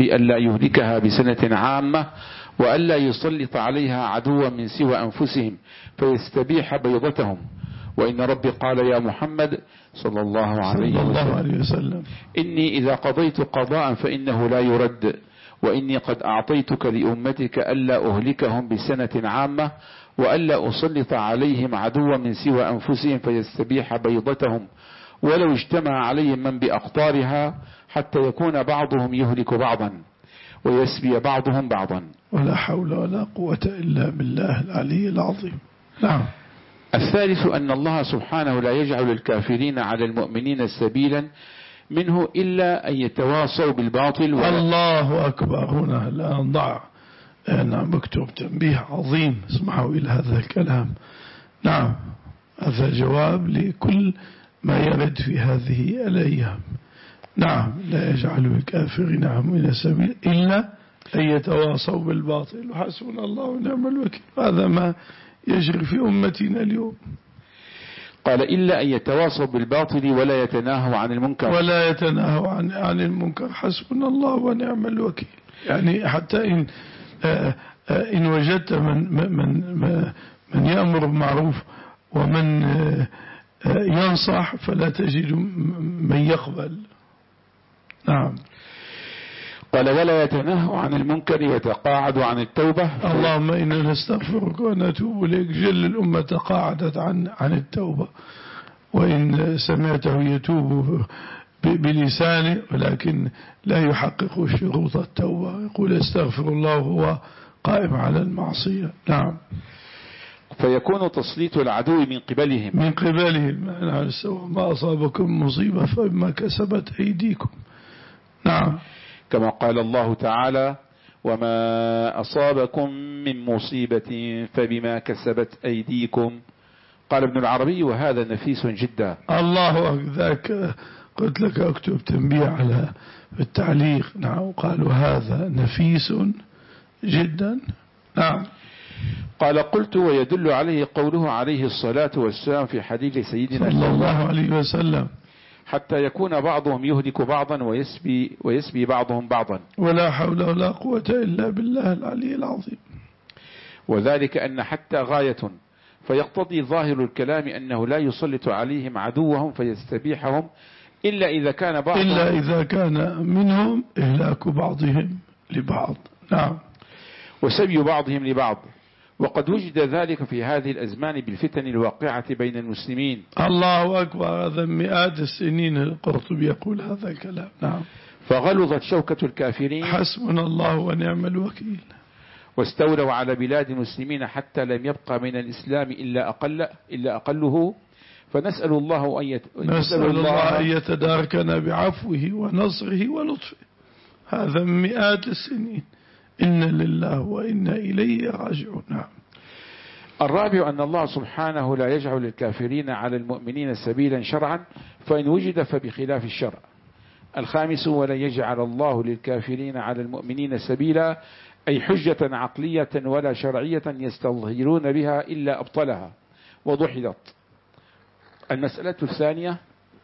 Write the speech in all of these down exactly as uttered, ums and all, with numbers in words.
بألا يهلكها بسنة عامة وألا يسلط عليها عدوا من سوى أنفسهم فيستبيح بيضتهم. وإن ربي قال يا محمد صلى الله عليه وسلم, وسلم إني إذا قضيت قضاء فإنه لا يرد، وإني قد أعطيتك لأمتك ألا أهلكهم بسنة عامة وألا أسلط عليهم عدوا من سوى أنفسهم فيستبيح بيضتهم ولو اجتمع عليهم من بأقطارها حتى يكون بعضهم يهلك بعضا ويسبي بعضهم بعضا. ولا حول ولا قوة إلا بالله العلي العظيم. نعم. الثالث أن الله سبحانه لا يجعل الكافرين على المؤمنين سبيلا منه إلا أن يتواصوا بالباطل. الله أكبر. هنا لا نضع نعم مكتوب تنبيه عظيم، اسمعوا إلى هذا الكلام. نعم، هذا جواب لكل ما يرد في هذه الأيام. نعم، لا يجعل الكافرين على المؤمنين سبيلا إلا أن يتواصوا بالباطل وحسبنا الله ونعم الوكيل. هذا ما يجري في أمتنا اليوم. قال إلا أن يتواصوا بالباطل ولا يتناهوا عن المنكر ولا يتناهوا عن, عن المنكر حسبنا الله ونعم الوكيل. يعني حتى إن آآ آآ إن وجدت من من من يأمر بالمعروف ومن ينصح فلا تجد من يقبل. نعم. قال ولا يتناهوا عن المنكر ويتقاعد عن التوبة. اللهم إنا نستغفرك ونتوب إليك. جل الأمة تقاعدت عن عن التوبة، وإن سمعته يتوب بلسانه ولكن لا يحقق شروط التوبة، يقول استغفر الله وهو قائم على المعصية. نعم. فيكون تسليط العدو من قبلهم من قبلهم ما أصابكم مصيبة فبما كسبت أيديكم. نعم. كما قال الله تعالى وما أصابكم من مصيبة فبما كسبت أيديكم. قال ابن العربي وهذا نفيس جدا. الله ذاك قلت لك أكتب تنبيه على التعليق. نعم. قالوا هذا نفيس جدا. نعم. قال قلت ويدل عليه قوله عليه الصلاة والسلام في حديث سيدنا صلى الله عليه وسلم حتى يكون بعضهم يهلك بعضا ويسبي, ويسبي بعضهم بعضا. ولا حول ولا قوة إلا بالله العلي العظيم. وذلك أن حتى غاية، فيقتضي ظاهر الكلام أنه لا يسلط عليهم عدوهم فيستبيحهم إلا إذا كان بعضهم إلا إذا كان منهم إهلاك بعضهم لبعض. نعم. وسبي بعضهم لبعض. وقد وجد ذلك في هذه الأزمان بالفتن الواقعة بين المسلمين. الله أكبر. هذا مئات السنين القرطبي يقول هذا الكلام. نعم. فغلظت شوكة الكافرين حسبنا الله ونعم الوكيل. واستولوا على بلاد المسلمين حتى لم يبقى من الإسلام إلا أقل إلا أقله. فنسأل الله أن يت... نسأل الله أن يتداركنا بعفوه ونصره ولطفه. هذا مئات السنين. إن لله وإنا إليه راجعون. نعم. الرابع أن الله سبحانه لا يجعل الكافرين على المؤمنين سبيلا شرعا فإن وجد فبخلاف الشرع. الخامس ولا يجعل الله للكافرين على المؤمنين سبيلا أي حجة عقلية ولا شرعية يستظهرون بها إلا أبطلها وضحلت. المسألة الثانية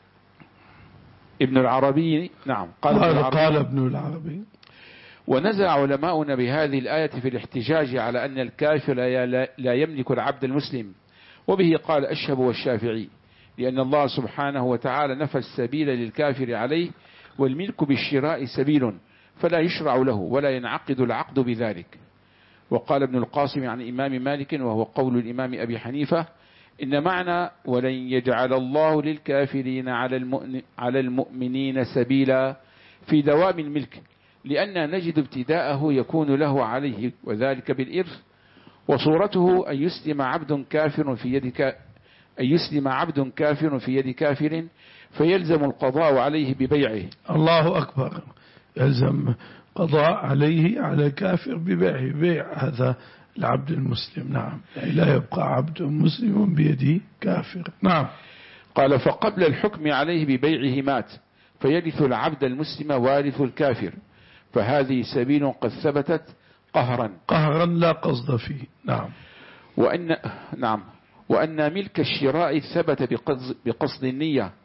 ابن العربي. نعم. قال, قال, قال ابن العربي ونزع علماؤنا بهذه الآية في الاحتجاج على أن الكافر لا يملك العبد المسلم، وبه قال أشهب والشافعي، لأن الله سبحانه وتعالى نفى السبيل للكافر عليه، والملك بالشراء سبيل فلا يشرع له ولا ينعقد العقد بذلك. وقال ابن القاسم عن إمام مالك وهو قول الإمام أبي حنيفة إن معنى ولن يجعل الله للكافرين على المؤمنين سبيلا في دوام الملك، لأن نجد ابتداءه يكون له عليه وذلك بالإرث، وصورته أن يسلم عبد كافر في يد ك... أن يسلم عبد كافر في يد كافر فيلزم القضاء عليه ببيعه. الله أكبر. يلزم قضاء عليه على كافر ببيعه، بيع هذا العبد المسلم. نعم. يعني لا يبقى عبد مسلم بيد كافر. نعم. قال فقبل الحكم عليه ببيعه مات فيرث العبد المسلم وارث الكافر، فهذه سبيل قد ثبتت قهرا قهرا لا قصد فيه. نعم. وأن نعم وأن ملك الشراء ثبت بقصد النية،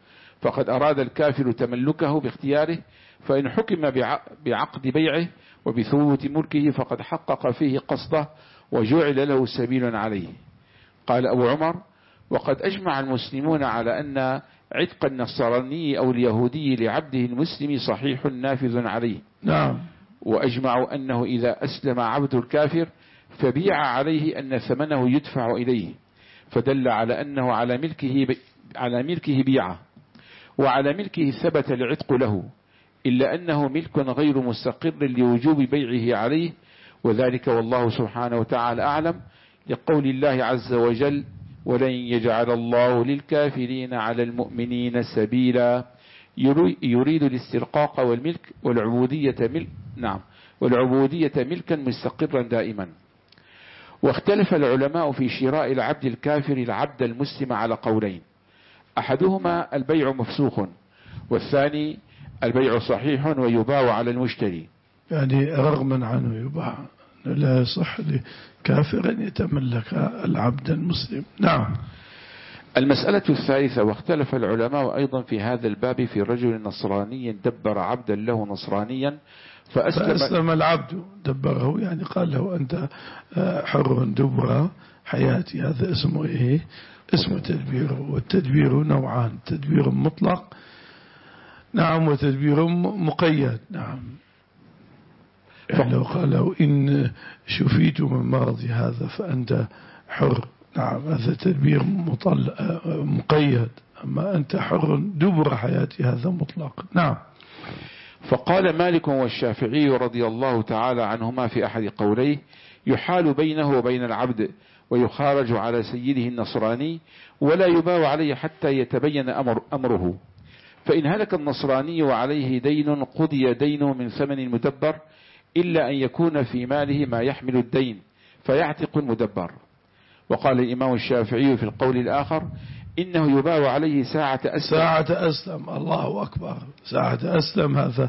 فقد أراد الكافر تملكه باختياره، فإن حكم بعقد بيعه وبثبوت ملكه فقد حقق فيه قصده وجعل له سبيل عليه. قال أبو عمر: وقد أجمع المسلمون على أن عتق النصراني أو اليهودي لعبده المسلم صحيح نافذ عليه. نعم. وأجمعوا أنه إذا أسلم عبد الكافر فبيع عليه أن ثمنه يدفع إليه، فدل على أنه على ملكه بي على ملكه بيعه، وعلى ملكه ثبت العتق له، إلا أنه ملك غير مستقر لوجوب بيعه عليه، وذلك والله سبحانه وتعالى أعلم، لقول الله عز وجل: ولن يجعل الله للكافرين على المؤمنين سبيلا، يريد الاسترقاق والملك والعبودية ملك نعم والعبودية ملكا مستقرا دائما. واختلف العلماء في شراء العبد الكافر العبد المسلم على قولين: أحدهما البيع مفسوخ، والثاني البيع صحيح ويباع على المشتري. يعني رغما عنه يباع، لا يصح لكافر أن يتملك العبد المسلم. نعم. المسألة الثالثة: واختلف العلماء أيضا في هذا الباب في رجل نصراني دبر عبدا له نصرانيا فأسلم, فأسلم العبد، دبره يعني قال له أنت حر دبر حياتي. هذا اسمه إيه؟ اسمه تدبير. والتدبير نوعان: تدبير مطلق نعم وتدبير مقيد. نعم. يعني لو قال له إن شفيت من مرضي هذا فأنت حر، نعم هذا تدبير مقيد. أما أنت حر دبر حياتي هذا مطلق. نعم. فقال مالك والشافعي رضي الله تعالى عنهما في أحد قوليه: يحال بينه وبين العبد ويخارج على سيده النصراني ولا يباع عليه حتى يتبين أمر أمره، فإن هلك النصراني وعليه دين قضي دينه من ثمن المدبر، إلا أن يكون في ماله ما يحمل الدين فيعتق المدبر. وقال الإمام الشافعي في القول الآخر: إنه يباع عليه ساعة أسلم. ساعة أسلم، الله أكبر، ساعة أسلم هذا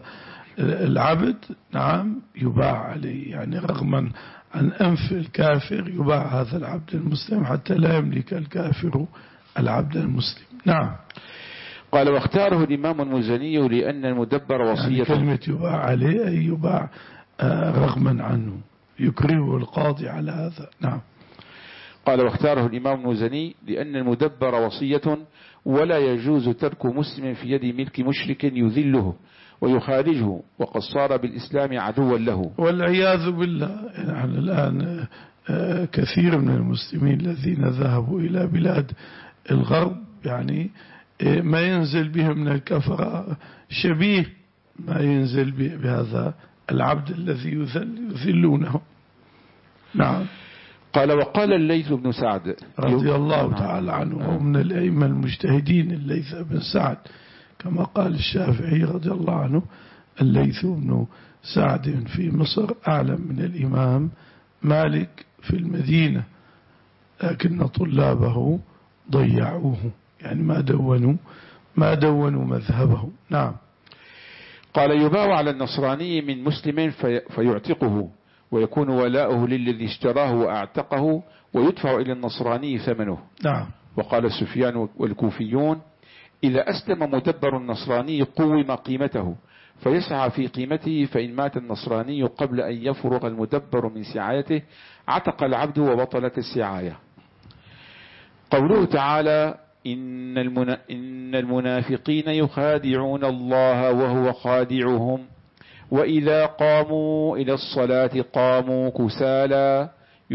العبد نعم يباع عليه، يعني رغما عن أنف الكافر يباع هذا العبد المسلم حتى لا يملك الكافر العبد المسلم. نعم. قال: واختاره الإمام المزني لأن المدبر وصية. يعني كلمة يباع عليه أي يباع رغما عنه، يكرهه القاضي على هذا. نعم. قال: واختاره الإمام المزني لأن المدبر وصية ولا يجوز ترك مسلم في يد ملك مشرك يذله ويخارجه، وقد صار بالإسلام عدوا له. والعياذ بالله. يعني الآن كثير من المسلمين الذين ذهبوا إلى بلاد الغرب يعني ما ينزل بهم من الكفرة شبيه ما ينزل بهذا العبد الذي يذلونه. نعم. قال: وقال الليث بن سعد رضي الله تعالى عنه ومن الأئمة المجتهدين الليث بن سعد، كما قال الشافعي رضي الله عنه: الليث بن سعد في مصر أعلم من الإمام مالك في المدينة، لكن طلابه ضيعوه، يعني ما دونوا ما دونوا مذهبه. نعم. قال: يباع على النصراني من مسلم في فيعتقه، ويكون ولاؤه للذي اشتراه وأعتقه، ويدفع إلى النصراني ثمنه. نعم. وقال سفيان والكوفيون: إذا أسلم مدبر النصراني قوم قيمته فيسعى في قيمته، فإن مات النصراني قبل أن يفرغ المدبر من سعايته عتق العبد وبطلت السعاية. قوله تعالى: إن, المنا... إن المنافقين يخادعون الله وهو خادعهم وإذا قاموا إلى الصلاة قاموا كسالى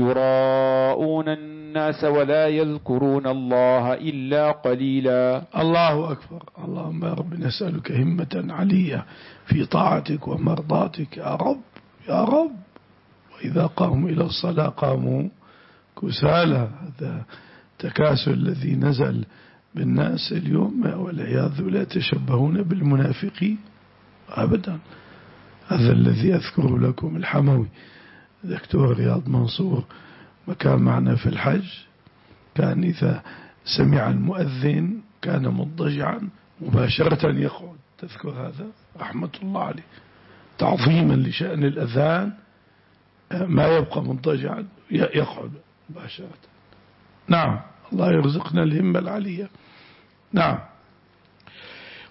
يراءون الناس ولا يذكرون الله إلا قليلا. الله أكبر. اللهم يا رب نسألك همة علية في طاعتك ومرضاتك يا رب يا رب. وإذا قاموا إلى الصلاة قاموا كسالى. هذا تكاسل الذي نزل بالناس اليوم والعياذ بالله، يتشبهون بالمنافقين أبدا. هذا الذي أذكر لكم الحموي دكتور رياض منصور وكان معنا في الحج، كان إذا سمع المؤذن كان مضجعا مباشرة يقعد. تذكر هذا رحمة الله عليه، تعظيما لشأن الأذان ما يبقى مضجعا يقعد مباشرة. نعم. الله يرزقنا الهمة العالية. نعم.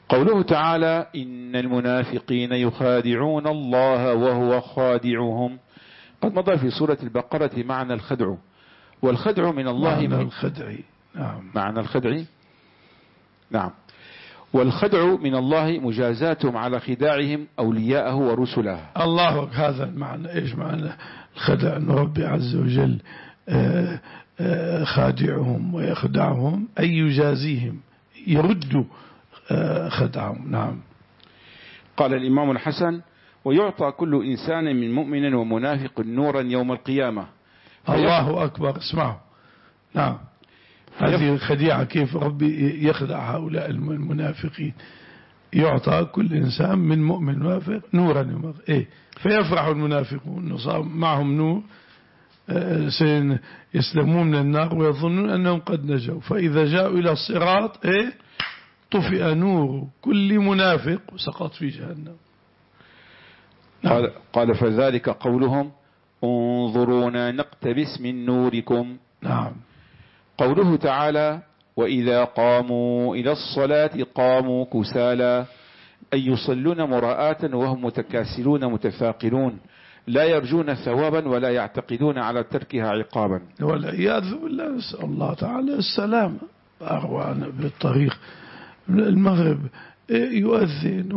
قوله تعالى إن المنافقين يخادعون الله وهو خادعهم، قد مضى في سورة البقرة معنى الخدع، والخدع من الله معنى الخدع. نعم. معنى الخدع. نعم. والخدع من الله مجازاتهم على خداعهم أولياءه ورسله. الله هذا المعنى. إيش معنى الخدع؟ أن ربي عز وجل آآ آآ خادعهم ويخدعهم أي يجازيهم، يرد خدعهم. نعم. قال الإمام الحسن ويعطى كل إنسان من مؤمن ومنافق نورا يوم القيامة. الله أكبر. اسمعوا. نعم. هذه الخديعة كيف ربي يخدع هؤلاء المنافقين. يعطى كل إنسان من مؤمن وافق نورا. إيه فيفرح المنافقون صار معهم نور، سيسلمون من النار ويظنون أنهم قد نجوا، فإذا جاءوا إلى الصراط إيه طفئ نور كل منافق وسقط في جهنم. نعم. قال, قال فذلك قولهم انظرونا نقتبس من نوركم. نعم. قوله تعالى وإذا قاموا إلى الصلاة قاموا كسالى، أي يصلون مراءة وهم متكاسلون متفاقرون لا يرجون ثوابا ولا يعتقدون على تركها عقابا. والعياذ بالله. نسأل الله تعالى السلامة. أغوانا بالطريق المغرب يؤذن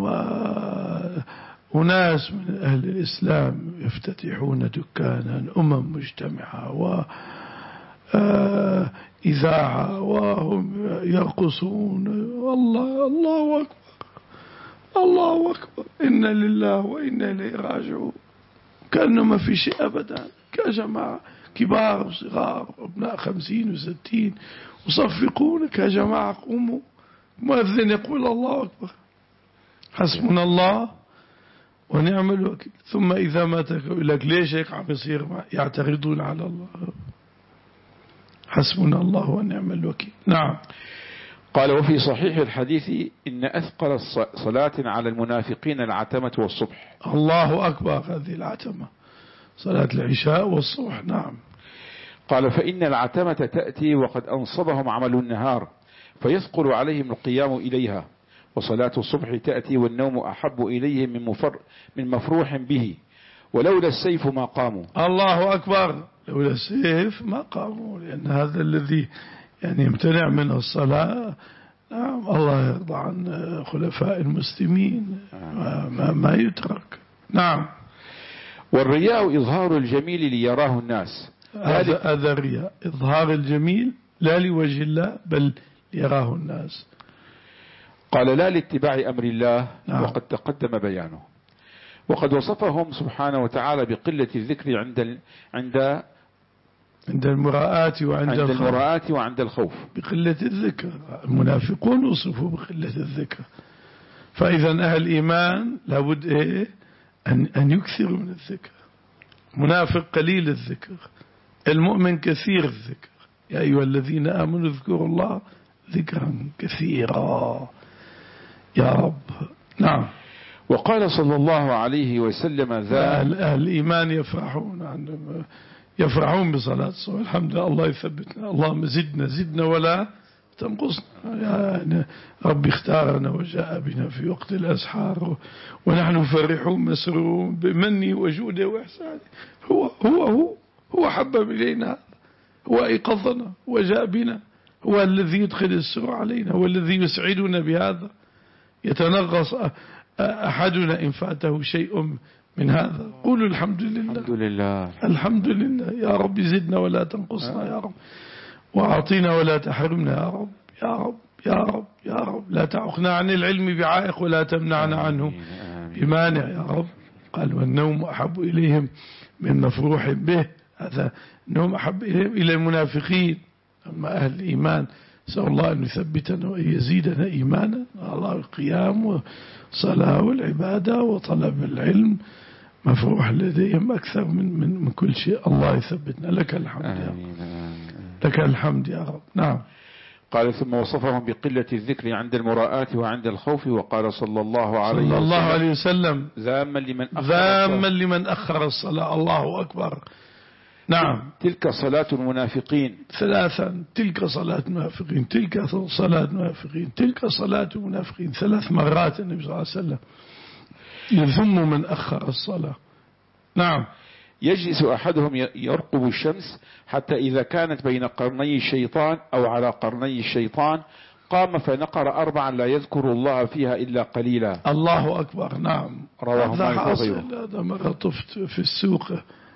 وناس من أهل الإسلام يفتتحون دكانا، أمم مجتمعة وإذاعة وهم يرقصون. الله الله أكبر الله أكبر. إنا لله وإنا إليه راجعون. كأنه ما في شيء أبدا. كجماعة كبار وصغار وابناء خمسين وستين وصفقونك يا جماعة قوموا. مؤذن يقول الله أكبر حسبنا الله ونعم الوكيل، ثم إذا ما تقول لك ليش هيك عم يصير يعترضون على الله. حسبنا الله ونعم الوكيل. نعم. قال وفي صحيح الحديث إن أثقل صلاة على المنافقين العتمة والصبح. الله أكبر. هذه العتمة صلاة العشاء والصبح. نعم. قال فإن العتمة تأتي وقد أنصبهم عمل النهار فيثقل عليهم القيام إليها، وصلاة الصبح تأتي والنوم أحب إليهم من, مفر من مفروح به، ولولا السيف ما قاموا. الله أكبر. لولا السيف ما قاموا، لأن هذا الذي يعني يمتنع من الصلاة. نعم. الله يرضى عن خلفاء المسلمين. ما, ما يترك. نعم. والرياء إظهار الجميل ليراه الناس. هذا هذا الرياء إظهار الجميل لا لوجه الله بل يراه الناس. قال لا لاتباع أمر الله. نعم. وقد تقدم بيانه. وقد وصفهم سبحانه وتعالى بقلة الذكر عند عند عند المراءة وعند عند الخوف. المراءة وعند الخوف. بقلة الذكر. المنافقون وصفوا بقلة الذكر. فإذا أهل الإيمان لابد إيه أن أن يكثروا من الذكر. منافق قليل الذكر، المؤمن كثير الذكر. يا أيها الذين آمنوا اذكروا الله ذكرا كثيرا يا رب. نعم. وقال صلى الله عليه وسلم ذا أهل الإيمان يفرحون عندما يفرحون بصلاة الصبح. الحمد لله. الله يثبتنا. اللهم زدنا زدنا ولا تنقصنا. يعني ربي اختارنا وجاء بنا في وقت الأسحار ونحن فرحون مسرورون بمنه وجوده وإحسانه. هو هو هو هو حبب إلينا، هو أيقظنا وجاء بنا، هو الذي يدخل السرور علينا، هو الذي يسعدنا بهذا. يتنغص أحدنا إن فاته شيء من هذا. قولوا الحمد لله. الحمد لله الحمد لله. يا رب زدنا ولا تنقصنا يا رب، وأعطينا ولا تحرمنا يا رب يا رب يا رب يا رب. لا تعقنا عن العلم بعائق ولا تمنعنا عنه بمانع يا رب. قال والنوم أحب إليهم من مفروح به. هذا النوم أحب إليهم إلى المنافقين. أما أهل الإيمان نسأل الله أن يثبتنا وأن يزيدنا إيمانا. الله القيام والصلاة والعبادة وطلب العلم مفروح لديهم أكثر من, من, من كل شيء. الله يثبتنا. لك الحمد يا رب. لك الحمد يا رب. نعم. قال ثم وصفهم بقلة الذكر عند المراءة وعند الخوف. وقال صلى الله عليه صلى الله عليه وسلم ذاما لمن أخر ذاما لمن أخر الصلاة. الله أكبر. نعم. تلك صلاة المنافقين ثلاثا، تلك صلاة المنافقين، تلك صلاة المنافقين، تلك صلاة المنافقين، ثلاث مرات النبي صلى الله عليه وسلم يذم من أخر الصلاة. نعم. يجلس أحدهم يرقب الشمس حتى إذا كانت بين قرني الشيطان أو على قرني الشيطان قام فنقر أربعا لا يذكر الله فيها إلا قليلا. الله أكبر. نعم. رواه مالك وغيره. هذا مرة طفت في السوق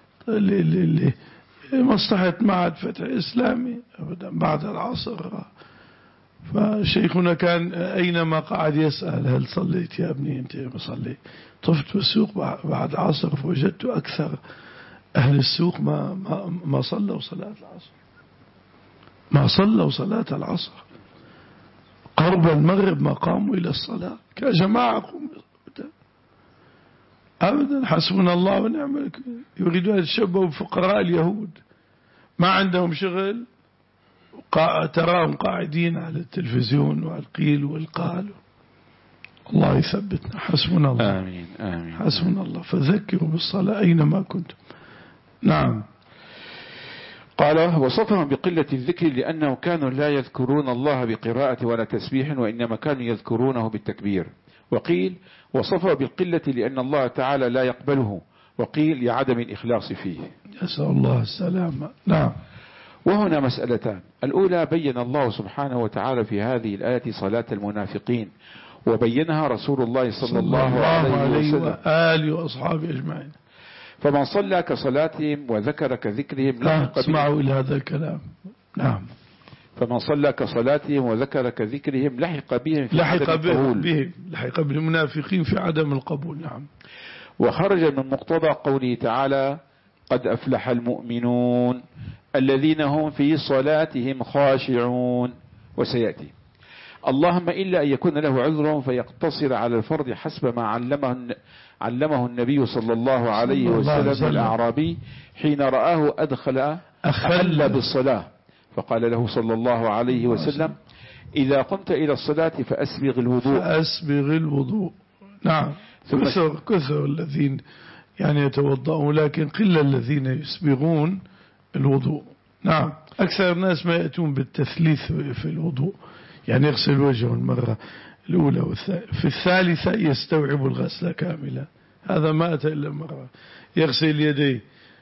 لمصلحة معهد فتح إسلامي أبدا بعد العصر، فشيخنا كان أينما قاعد يسأل هل صليت يا ابني؟ أنت مصلي. طفت في السوق بعد العصر فوجدت أكثر أهل السوق ما ما ما صلوا صلاة العصر، ما صلوا صلاة العصر. قرب المغرب ما قاموا إلى الصلاة كجماعة قوموا أبدا. حسبنا الله ونعم الوكيل. يريدون يتشبهوا بفقراء اليهود، ما عندهم شغل، تراهم قاعدين على التلفزيون والقيل والقال. الله يثبتنا. حسبنا الله. آمين آمين. حسبنا الله. فذكروا بالصلاة أينما كنتم. نعم. قال وصفهم بقلة الذكر لأنه كانوا لا يذكرون الله بقراءة ولا تسبيح، وإنما كانوا يذكرونه بالتكبير. وقيل وصفه بالقلة لأن الله تعالى لا يقبله، وقيل لعدم الإخلاص فيه. يسأل الله السلامة. نعم. وهنا مسألتان. الأولى بين الله سبحانه وتعالى في هذه الآية صلاة المنافقين، وبينها رسول الله صلى, صلى الله, الله عليه وسلم وآله وأصحابه أجمعين. فمن صلى كصلاتهم وذكر كذكرهم لحق اسمعوا إلى هذا الكلام. نعم. فمن صلى كصلاتهم وذكر كذكرهم لحق بهم في لحق عدم القبول. بهم لحق بالمنافقين في عدم القبول. نعم. وخرج من مقتضى قوله تعالى قد أفلح المؤمنون الذين هم في صلاتهم خاشعون. وسيأتي اللهم إلا أن يكون له عذر فيقتصر على الفرض حسب ما علمه علمه النبي صلى الله عليه وسلم الأعرابي حين رآه أدخل أخل بالصلاة، فقال له صلى الله عليه وسلم إذا قمت إلى الصلاة فأسبغ الوضوء. فأسبغ الوضوء. نعم. كثر, كثر الذين يعني يتوضؤون، لكن قل الذين يسبغون الوضوء. نعم. أكثر الناس ما يأتون بالتثليث في الوضوء، يعني يغسل وجهه المرة الأولى والثالثة، في الثالثة يستوعب الغسل كاملا. هذا ما أتى إلا مرة. يغسل يديه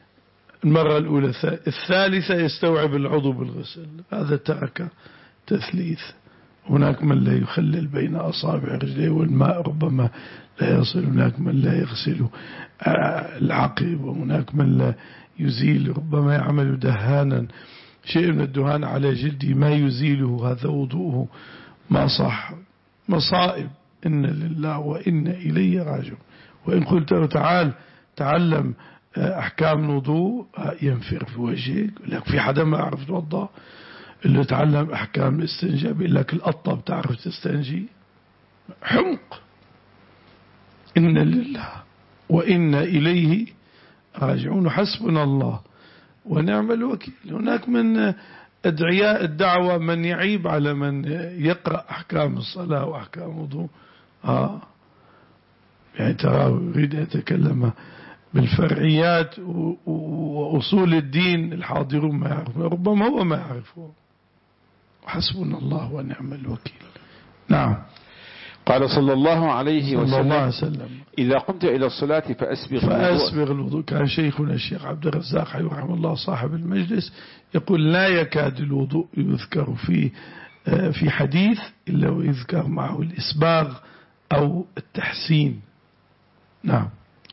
المرة الأولى، الثالثة يستوعب العضو بالغسل. هذا ترك تثليث. هناك من لا يخلل بين أصابع رجليه والماء ربما لا يصل، هناك من لا يغسل العقب، وهناك من لا يزيل، ربما يعمل دهانا شيء من الدهان على جلدي ما يزيله، هذا وضوءه ما صح. مصائب. إن لله وإن إليه راجعون. وإن قلت له تعال تعلم أحكام الوضوء ينفر في وجهك، لك في حدا ما يعرف يتوضأ. اللي تعلم أحكام الاستنجاء بيقول لك القطة بتعرف تستنجي. حمق. إن لله وإن إليه راجعون. حسبنا الله ونعم الوكيل. هناك من أدعياء الدعوة من يعيب على من يقرأ أحكام الصلاة وأحكام الوضوء. آه يعني ترى يريد أن يتكلم بالفرعيات وأصول الدين، الحاضرون ما يعرفون، ربما هو ما يعرفه. وحسبنا الله ونعم الوكيل. نعم. قال صلى الله عليه وسلم, الله وسلم إذا قمت إلى الصلاة فأسبغ, فأسبغ الوضوء. كان شيخنا الشيخ عبد الرزاق رحمه الله صاحب المجلس يقول لا يكاد الوضوء يذكر في في حديث إلا ويذكر معه الإسباغ أو التحسين. نعم.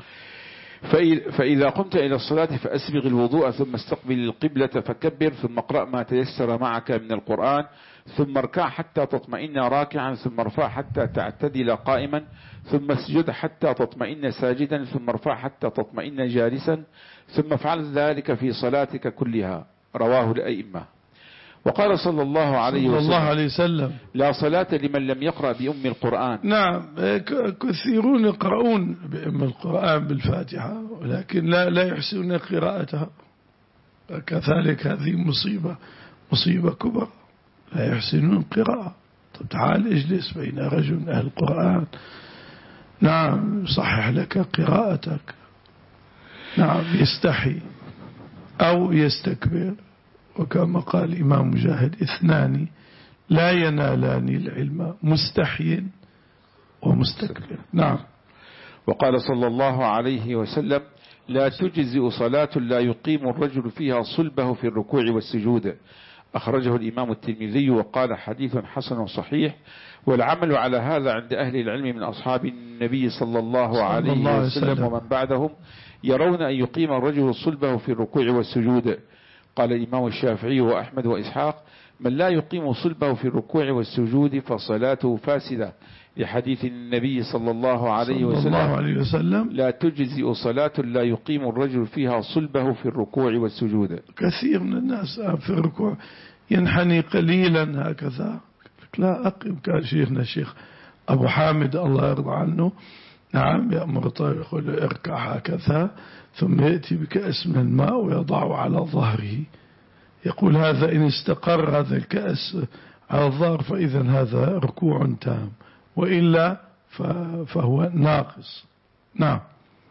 فإذا قمت إلى الصلاة فأسبغ الوضوء ثم استقبل القبلة فكبر، ثم اقرأ ما تيسر معك من القرآن، ثم اركع حتى تطمئن راكعا، ثم ارفع حتى تعتدل قائما، ثم اسجد حتى تطمئن ساجدا، ثم ارفع حتى تطمئن جالسا، ثم افعل ذلك في صلاتك كلها. رواه الأئمة. وقال صلى الله عليه وسلم, الله عليه وسلم لا صلاة لمن لم يقرأ بأم القرآن. نعم. كثيرون يقرؤون بأم القرآن بالفاتحة ولكن لا لا يحسنون قراءتها. كذلك هذه مصيبة مصيبة كبرى، لا يحسنون قراءة. طب تعال اجلس بين رجل أهل القرآن، نعم يصحح لك قراءتك، نعم يستحي. أو يستكبر. وكما قال الإمام مجاهد: اثنان لا ينالان العلم، مستحي ومستكبر. نعم. وقال صلى الله عليه وسلم: لا تجزئ صلاة لا يقيم الرجل فيها صلبه في الركوع والسجود. أخرجه الإمام الترمذي وقال: حديث حسن صحيح. والعمل على هذا عند أهل العلم من أصحاب النبي صلى الله عليه وسلم ومن بعدهم يرون أن يقيم الرجل صلبه في الركوع والسجود. قال الإمام الشافعي وأحمد وإسحاق: من لا يقيم صلبه في الركوع والسجود فصلاته فاسدة، لحديث النبي صلى الله عليه وسلم: لا تجزئ صلاة لا يقيم الرجل فيها صلبه في الركوع والسجود. كثير من الناس في الركوع ينحني قليلا هكذا، لا أقيم. كان شيخنا الشيخ أبو حامد الله يرضى عنه، نعم، يأمر طيب يقول: اركع هكذا، ثم يأتي بكأس من الماء ويضعه على ظهره، يقول: هذا إن استقر هذا الكأس على الظهر فإذا هذا ركوع تام، وإلا فهو ناقص. نعم.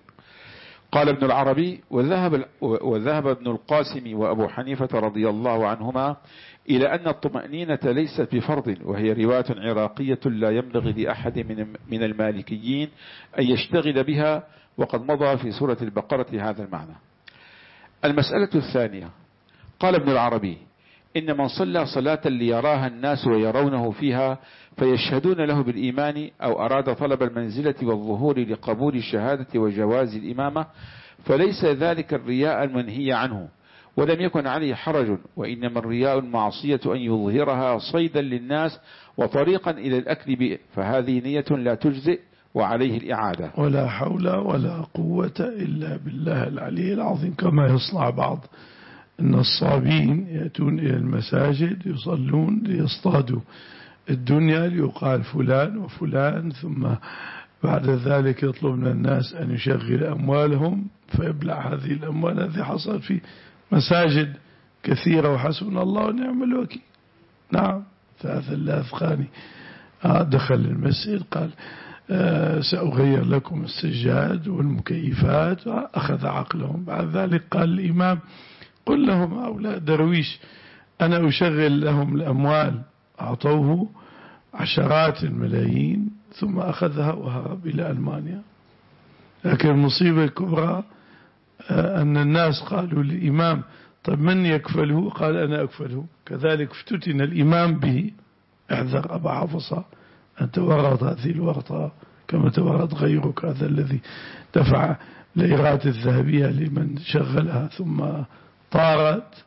قال ابن العربي: وذهب, وذهب ابن القاسم وأبو حنيفة رضي الله عنهما إلى أن الطمأنينة ليست بفرض، وهي رواية عراقية لا ينبغي لأحد من, من المالكيين أن يشتغل بها، وقد مضى في سورة البقرة هذا المعنى. المسألة الثانية: قال ابن العربي: إن من صلى صلاة ليراها الناس ويرونه فيها فيشهدون له بالإيمان، أو أراد طلب المنزلة والظهور لقبول الشهادة وجواز الإمامة، فليس ذلك الرياء المنهي عنه، ولم يكن عليه حرج، وإنما الرياء المعصية أن يظهرها صيدا للناس وطريقا إلى الأكل به، فهذه نية لا تجزئ وعليه الإعادة. ولا حول ولا قوة إلا بالله العلي العظيم. كما يصنع بعض النصابين، يأتون إلى المساجد يصلون ليصطادوا الدنيا، ليقال فلان وفلان، ثم بعد ذلك يطلب من الناس أن يشغل أموالهم فيبلع هذه الأموال. هذه حصل في مساجد كثيرة، وحسبنا الله ونعم الوكيل. نعم. ثلاثة الأفغاني دخل المسجد قال: آه سأغير لكم السجاد والمكيفات، أخذ عقلهم. بعد ذلك قال الإمام: قل لهم هؤلاء درويش أنا أشغل لهم الأموال. أعطوه عشرات الملايين ثم أخذها وهرب إلى ألمانيا. لكن المصيبة الكبرى أن الناس قالوا للإمام: طيب من يكفله؟ قال: أنا أكفله. كذلك افتتن الإمام به: احذر أبا حفصة أن تورط هذه الورطة كما تورط غيرك، هذا الذي دفع الإيرات الذهبية لمن شغلها ثم طارت.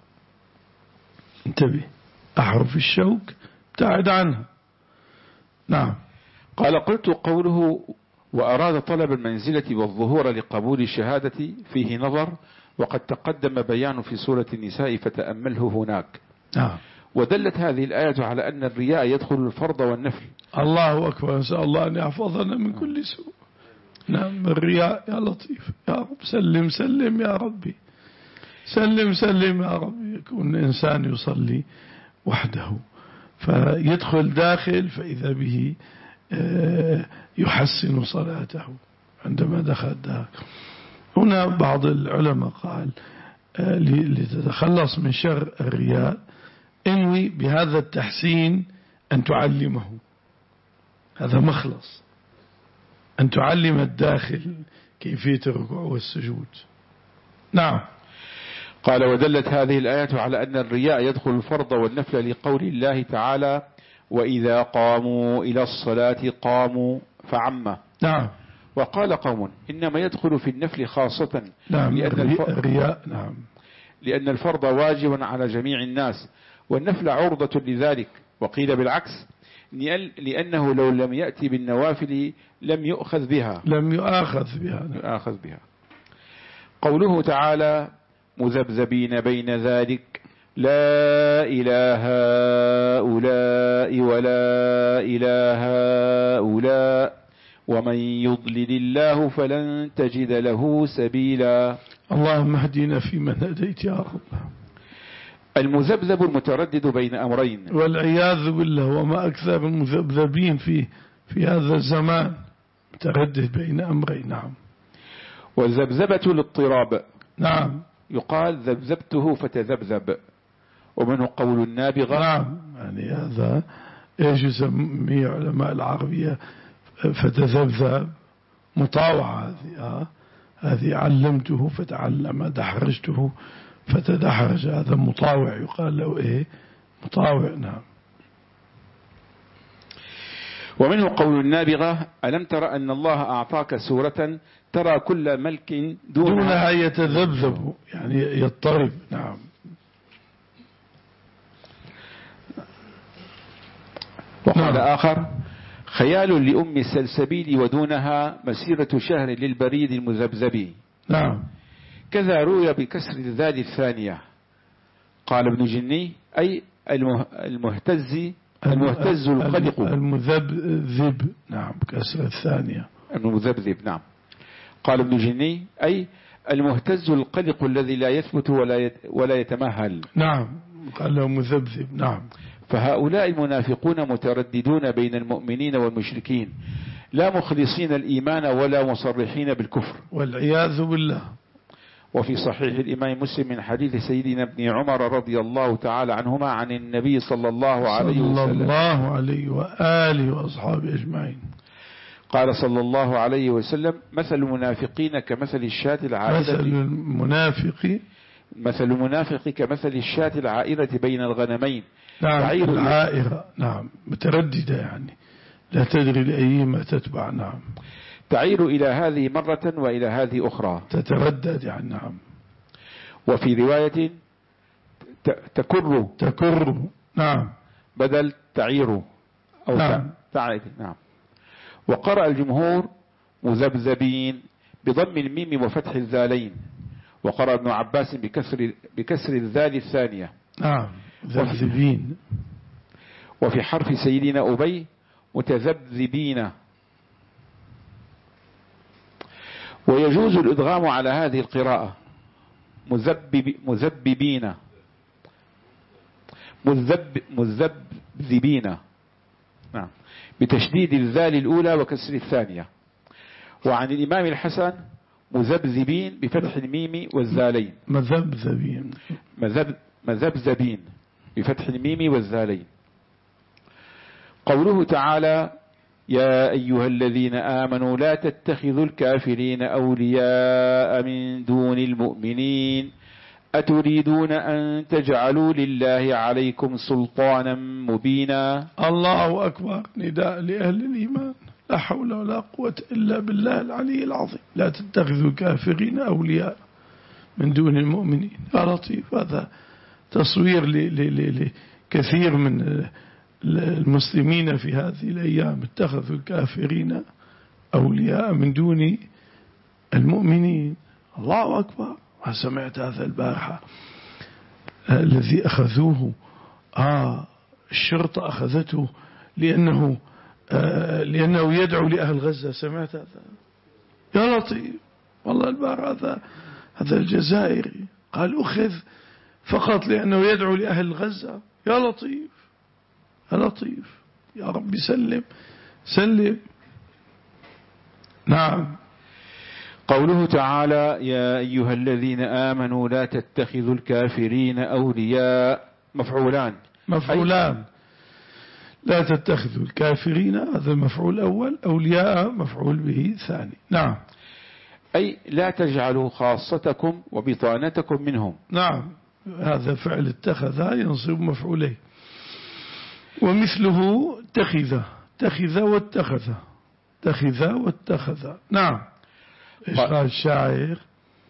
انتبه، أحرف الشوك ابتعد عنها. نعم. قال: قلت: قوله وأراد طلب المنزلة والظهور لقبول الشهادة فيه نظر، وقد تقدم بيان في سورة النساء فتأمله هناك. نعم. ودلت هذه الآية على أن الرياء يدخل الفرض والنفل. الله أكبر، نسأل الله أن يحفظنا من كل سوء. نعم. الرياء يا لطيف يا رب، سلم سلم يا ربي، سلم سلم يا ربي. يكون إنسان يصلي وحده فيدخل داخل فإذا به يحسن صلاته عندما دخل داخل. هنا بعض العلماء قال: لتتخلص من شر الرياء انوي بهذا التحسين أن تعلمه، هذا مخلص، أن تعلم الداخل كيفية الركوع والسجود. نعم. قال: ودلت هذه الآية على أن الرياء يدخل الفرض والنفل لقول الله تعالى: وإذا قاموا إلى الصلاة قاموا، فعمه. نعم. وقال قوم: إنما يدخل في النفل خاصة. نعم. لأن الرياء نعم لأن الفرض واجب على جميع الناس، والنفل عرضة لذلك. وقيل بالعكس، لأنه لو لم يأتي بالنوافل لم يؤخذ بها لم يؤاخذ بها يؤاخذ بها. قوله تعالى: مذبذبين بين ذلك لا إله هؤلاء ولا إله هؤلاء ومن يضلل الله فلن تجد له سبيلا. اللهم اهدنا فيمن هديت يا رب. المذبذب المتردد بين أمرين، والعياذ بالله، وما أكثر المذبذبين في في هذا الزمان، متردد بين أمرين. نعم. والذبذبة الاضطراب. نعم. يقال ذبذبته فتذبذب. ومنه قول النابغة. نعم، يعني هذا ايش يسميه علماء العربية فتذبذب، مطاوعة هذه. آه هذه علمته فتعلم، دحرجته فتدحرج، هذا مطاوع يقال له ايه، مطاوع. نعم. ومنه قول النابغة ألم تر أن الله أعطاك سورة ترى كل ملك دونها, دونها يتذبذب، يعني يضطرب. نعم. وقال نعم. آخر خيال لأم السلسبيل ودونها مسيرة شهر للبريد المذبذب. نعم. كذا روي بكسر الذال الثانية. قال ابن جني أي المهتز المهتز القلق المذبذب. نعم، بكسر الثانية المذبذب. نعم. قال ابن جني أي المهتز القلق الذي لا يثبت ولا ولا يتمهل. نعم، قال له مذبذب. نعم. فهؤلاء المنافقون مترددون بين المؤمنين والمشركين، لا مخلصين الإيمان ولا مصرحين بالكفر والعياذ بالله. وفي صحيح الإمام مسلم من حديث سيدنا ابن عمر رضي الله تعالى عنهما عن النبي صلى الله عليه وسلم صلى الله عليه وآله وأصحابه أجمعين قال صلى الله عليه وسلم مثل المنافقين كمثل الشاة العائلة مثل المنافق مثل المنافق كمثل الشاة العائلة بين الغنمين. نعم، العائرة. نعم، مترددة، يعني لا تدري لأيهما تتبع. نعم. تعير إلى هذه مرة وإلى هذه أخرى، تتردد يعني. نعم. وفي رواية تكر تكر. نعم، بدل تعير أو نعم. تعيد. نعم. وقرأ الجمهور مذبذبين بضم الميم وفتح الذالين، وقرأ ابن عباس بكسر بكسر الذال الثانية. نعم، ذبذبين. وفي حرف سيدنا أبي متذبذبين. ويجوز الإدغام على هذه القراءة مذبب مذببين مذب مذبذبين. نعم، بتشديد الذال الأولى وكسر الثانية. وعن الإمام الحسن مذبذبين بفتح الميم والذالين. مذبذبين مذب مذبذبين بفتح الميم والذالين. قوله تعالى يا أيها الذين آمنوا لا تتخذوا الكافرين أولياء من دون المؤمنين أتريدون أن تجعلوا لله عليكم سلطانا مبينا. الله أكبر، نداء لأهل الإيمان، لا حول ولا قوة إلا بالله العلي العظيم. لا تتخذوا الكافرين أولياء من دون المؤمنين. يا لطيف، هذا تصوير لكثير من المسلمين في هذه الأيام، اتخذوا الكافرين أولياء من دون المؤمنين. الله أكبر. ما سمعت هذا البارحة الذي أخذوه آه الشرطة أخذته لأنه آه لأنه يدعو لأهل غزة. سمعت هذا؟ يا لطيف والله البارحة هذا هذا الجزائري قال أخذ فقط لأنه يدعو لأهل غزة. يا لطيف يا لطيف، يا رب سلم سلم. نعم. قوله تعالى يا أيها الذين آمنوا لا تتخذوا الكافرين أولياء مفعولان مفعولان. لا تتخذوا الكافرين هذا المفعول الأول، أولياء مفعول به ثاني. نعم. أي لا تجعلوا خاصتكم وبطانتكم منهم. نعم، هذا فعل اتخذ ينصب مفعولين. ومثله اتخذ اتخذ واتخذ اتخذ واتخذ. نعم. إيش قال الشاعر؟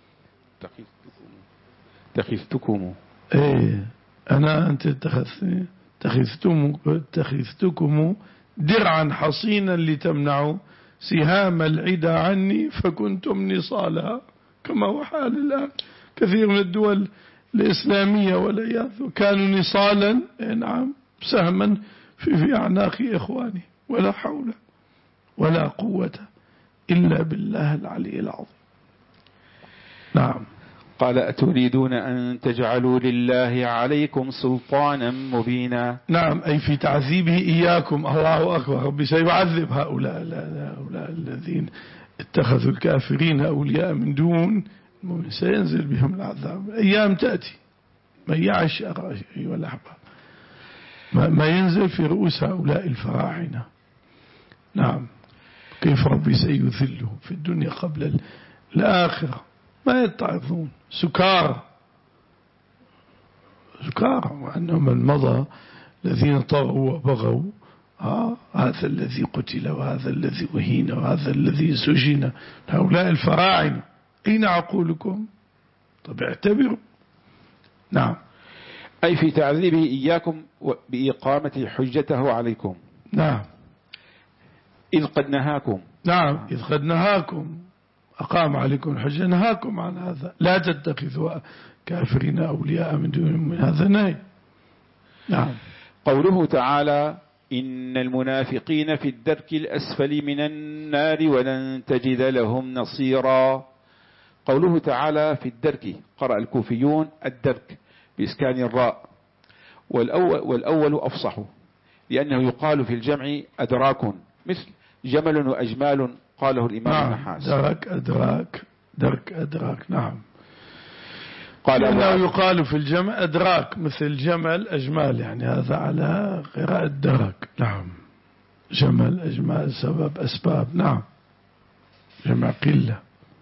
اتخذتكم. ايه أنا أنت اتخذتني اتخذتم اتخذتكم درعا حصينا لتمنعوا سهام العدا عني فكنتم نصالها، كما هو حال الآن كثير من الدول الإسلامية والعياذ كانوا نصالا. نعم، سهما في, في أعناق إخواني. ولا حول ولا قوة إلا بالله العلي العظيم. نعم. قال أتريدون أن تجعلوا لله عليكم سلطانا مبينا. نعم، أي في تعذيبه إياكم. الله أكبر. ربي سيعذب هؤلاء هؤلاء الذين اتخذوا الكافرين أولياء من دون المؤمن سينزل بهم العذاب. أيام تأتي من يعش أيها الأحباب ما ينزل في رؤوس هؤلاء الفراعنة. نعم. كيف ربي سيذلهم في الدنيا قبل الآخرة. ما يتعظون سكارى سكارى وأنهم من مضى الذين طغوا وبغوا آه هذا الذي قتل وهذا الذي وهين وهذا الذي سجن. هؤلاء الفراعنة أين عقولكم؟ طب اعتبروا. نعم. أي في تعذيبه إياكم بإقامة حجته عليكم. نعم. إذ قد نهاكم. نعم. إذ قد نهاكم أقام عليكم الحجة نهاكم عن هذا. لا تتخذوا كافرين أولياء من دون من هذا نهي. نعم. قوله تعالى إن المنافقين في الدرك الأسفل من النار ولن تجد لهم نصيرا. قوله تعالى في الدرك قرأ الكوفيون الدرك بإسكان الراء والأول, والأول أفصح لأنه يقال في الجمع أدراك مثل جمل وأجمال قاله الإمام نعم. النحاس. درك أدراك درك أدراك. نعم. قال لأنه يقال في الجمع أدراك مثل جمل أجمال يعني هذا على قراءة درك. نعم. جمل أجمال سبب أسباب. نعم. جمع قلة.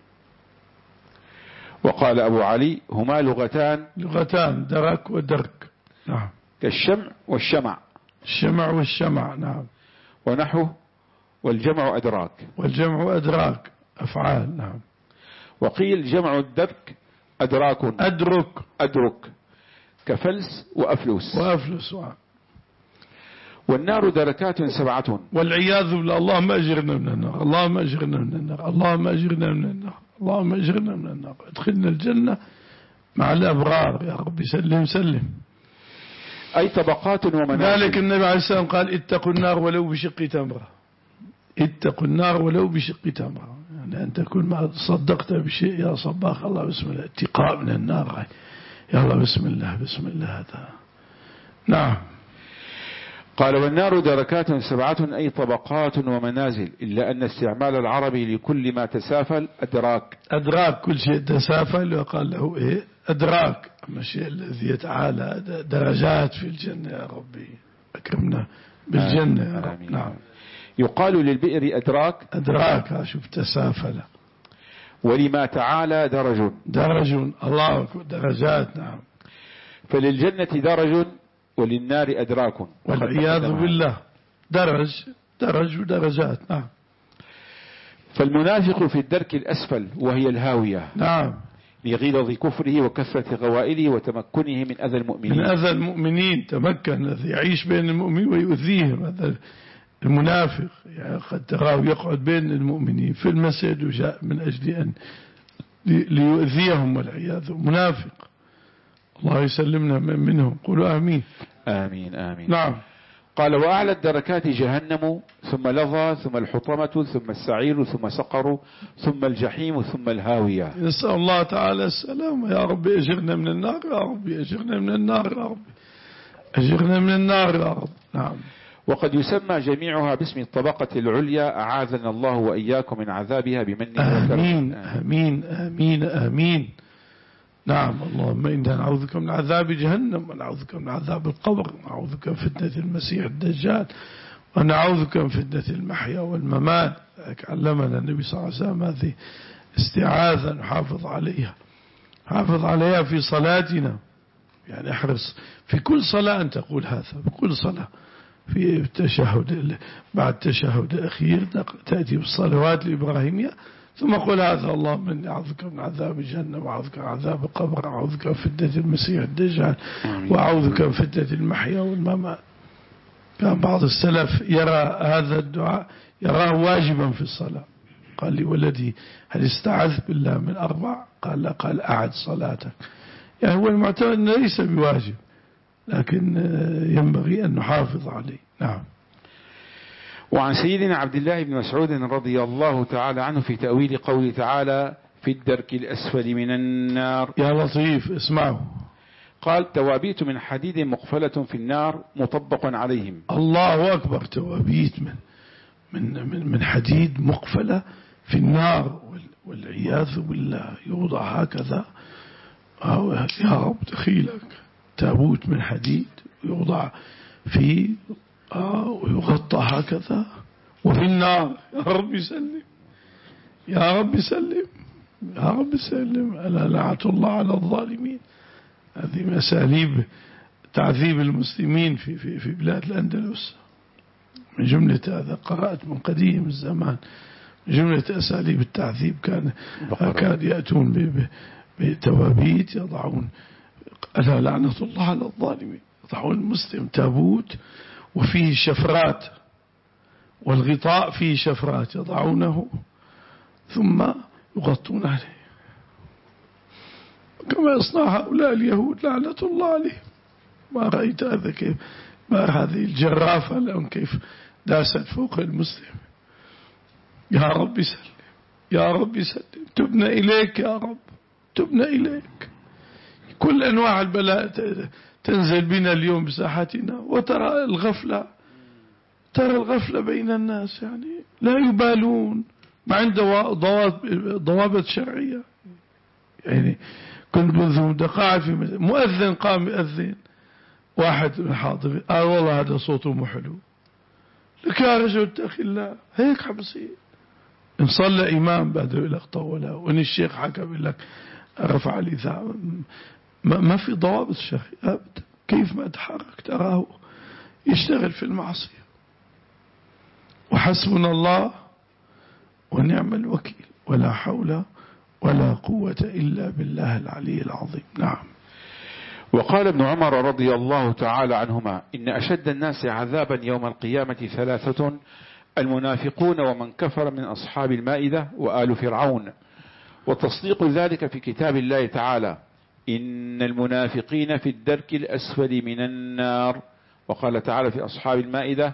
وقال أبو علي هما لغتان لغتان درك ودرك. نعم. كالشمع والشمع. الشمع والشمع. نعم. ونحو والجمع أدراك. والجمع أدراك أفعال. نعم. وقيل جمع الدرك أدراك أدرك أدرك كفلس وأفلس وأفلس. والنار دركات سبعة. والعياذ بالله. اللهم أجرنا من النار اللهم أجرنا من النار اللهم أجرنا من النار اللهم أجرنا من النار. ادخلنا الجنة مع الأبرار يا رب. سلم سلم. أي طبقات ومنازل. ذلك النبي عليه السلام قال اتقوا النار ولو بشق تمرة. اتقوا النار ولو بشق تمرة يعني أن تكون ما صدقت بشيء يا صباح الله بسم الله اتقاء من النار. يا الله بسم الله بسم الله هذا. نعم. قال والنار دركات سبعة أي طبقات ومنازل إلا أن استعمال العربي لكل ما تسافل أدراك. أدراك كل شيء تسافل وقال له إيه أدراك. أما الشيء الذي يتعالى درجات في الجنة يا ربي أكرمنا بالجنة يا رب. نعم. يقال للبئر أدراك أدراك شوف تسافل. ولما تعالى درج درج الله درجات. نعم. فللجنة درج وللنار أدراك. والعياذ بالله درج درج ودرجات. نعم. فالمنافق في الدرك الأسفل وهي الهاوية. نعم. لغلظ كفره وكثرة غوائله وتمكنه من أذى المؤمنين. من أذى المؤمنين تمكن الذي يعيش بين المؤمنين ويؤذيهم. هذا المنافق يعني قد تراه يقعد بين المؤمنين في المسجد وجاء من أجل أن ليؤذيهم والعياذ. منافق الله يسلمنا منهم. قولوا آمين. آمين آمين. نعم. قال وأعلى الدركات جهنم ثم لظى ثم الحطمة ثم السعير ثم سقر ثم الجحيم ثم الهاوية. نسأل الله تعالى السلام. يا رب أجرنا من النار يا رب أجرنا من النار يا رب أجرنا من النار يا رب. نعم. وقد يسمى جميعها باسم الطبقة العليا أعاذنا الله وإياكم من عذابها بمنه وكرمه. آمين آمين آمين آمين. نعم. اللهم إنا نعوذ بك من عذاب جهنم ونعوذ بك من عذاب القبر ونعوذ بك من فتنة المسيح الدجال ونعوذ بك من فتنة المحيا والممات. علمنا النبي صلى الله عليه وسلم هذه استعاذة نحافظ عليها. حافظ عليها في صلاتنا يعني احرص في كل صلاة أن تقول هذا في كل صلاة. في التشهد بعد التشهد الأخير تأتي بالصلوات الإبراهيمية ثم قل هذا اللهم إني أعوذ بك من عذاب جهنم وأعوذ بك من عذاب القبر وأعوذ بك من فتنة المسيح الدجال وأعوذ بك من فتنة المحيا والممات. كان بعض السلف يرى هذا الدعاء يراه واجبا في الصلاة. قال لي ولدي هل استعذ بالله من أربع؟ قال لا. قال أعد صلاتك. يعني هو المعتمد أنه ليس بواجب لكن ينبغي أن نحافظ عليه. نعم. وعن سيدنا عبد الله بن مسعود رضي الله تعالى عنه في تأويل قوله تعالى في الدرك الأسفل من النار. يا لطيف اسمعوا. قال توابيت من حديد مقفلة في النار مطبق عليهم. الله أكبر. توابيت من من من, من حديد مقفلة في النار والعياذ بالله يوضع هكذا، يا رب دخيلك تابوت من حديد يوضع فيه ويغطى هكذا وفي النار، يا رب سلم يا رب سلم يا رب سلم. ألا لعنة الله على الظالمين. هذه مساليب تعذيب المسلمين في في في بلاد الأندلس. من جملة هذا قرأت من قديم الزمان، من جملة أساليب التعذيب كان كان يأتون بتوابيت يضعون، ألا لعنة الله على الظالمين، يضعون المسلم تابوت وفيه شفرات والغطاء فيه شفرات يضعونه ثم يغطون عليه كما يصنع هؤلاء اليهود لعنة الله عليهم. ما رأيت هذا كيف، ما هذه الجرافة لهم كيف داست فوق المسلم. يا رب سلم يا رب سلم. تبنا إليك يا رب، تبنا إليك. كل أنواع البلاء تنزل بنا اليوم بساحتنا، وترى الغفلة، ترى الغفلة بين الناس، يعني لا يبالون، ما عنده ضوابط شرعية. يعني كنت منذ دقائق في مؤذن قام يؤذن، واحد من الحاضرين قال والله هذا صوته مو حلو. لك يا رجل اتق الله، هيك حبصير. إن صلى إمام بعد يقول لك طوله، وإن الشيخ حكى يقول لك رفع الإذاعة. ما, ما في ضوابط شرعية أبدا. كيف ما تحرك تراه يشتغل في المعصية. وحسبنا الله ونعم الوكيل، ولا حول ولا قوة إلا بالله العلي العظيم. نعم. وقال ابن عمر رضي الله تعالى عنهما: إن أشد الناس عذابا يوم القيامة ثلاثة: المنافقون ومن كفر من أصحاب المائدة وآل فرعون. وتصديق ذلك في كتاب الله تعالى: إن المنافقين في الدرك الأسفل من النار. وقال تعالى في أصحاب المائدة: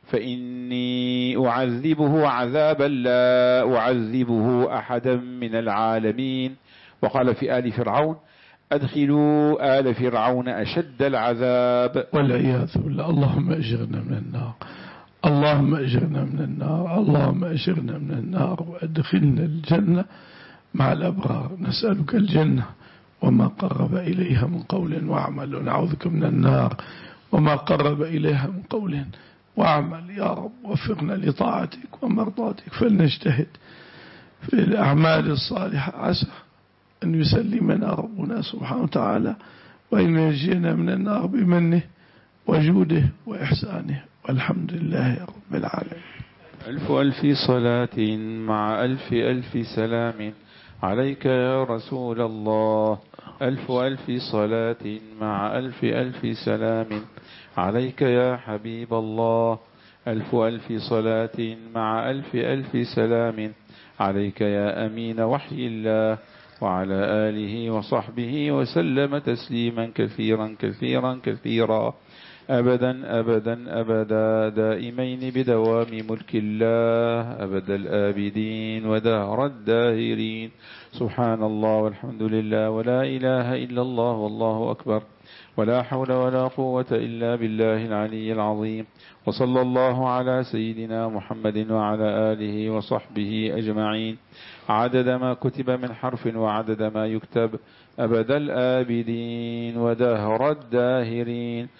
فإني أعذبه عذابا لا أعذبه أحدا من العالمين. وقال في آل فرعون: أدخلوا آل فرعون أشد العذاب. والعياذ بالله. اللهم أجرنا من النار، اللهم أجرنا من النار، اللهم أجرنا من النار وأدخلنا الجنة مع الأبرار. نسألك الجنة وما قرب إليها من قول وعمل، ونعوذك من النار وما قرب إليها من قول وعمل. يا رب وفقنا لطاعتك ومرضاتك، فلنجتهد في الأعمال الصالحة، عسى أن يسلمنا ربنا سبحانه وتعالى وأن ينجينا من النار بمنه وجوده وإحسانه، والحمد لله رب العالمين. ألف ألف صلاة مع ألف ألف سلام عليك يا رسول الله. ألف ألف صلاة مع ألف ألف سلام عليك يا حبيب الله. ألف ألف صلاة مع ألف ألف سلام عليك يا أمين وحي الله، وعلى آله وصحبه وسلم تسليما كثيرا كثيرا كثيرا أبدا أبدا أبدا، دائمين بدوام ملك الله أبد الآبدين ودهر الداهرين. سبحان الله والحمد لله ولا إله إلا الله والله أكبر، ولا حول ولا قوة إلا بالله العلي العظيم. وصلى الله على سيدنا محمد وعلى آله وصحبه أجمعين، عدد ما كتب من حرف وعدد ما يكتب أبد الآبدين ودهر الداهرين.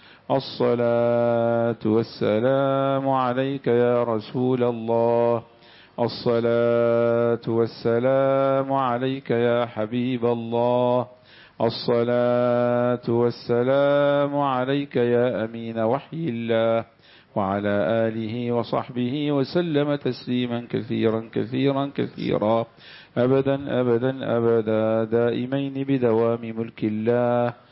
الصلاة والسلام عليك يا رسول الله، الصلاة والسلام عليك يا حبيب الله، الصلاة والسلام عليك يا أمين وحي الله، وعلى آله وصحبه وسلم تسليما كثيرا كثيرا كثيرا أبدا أبدا أبدا، دائمين بدوام ملك الله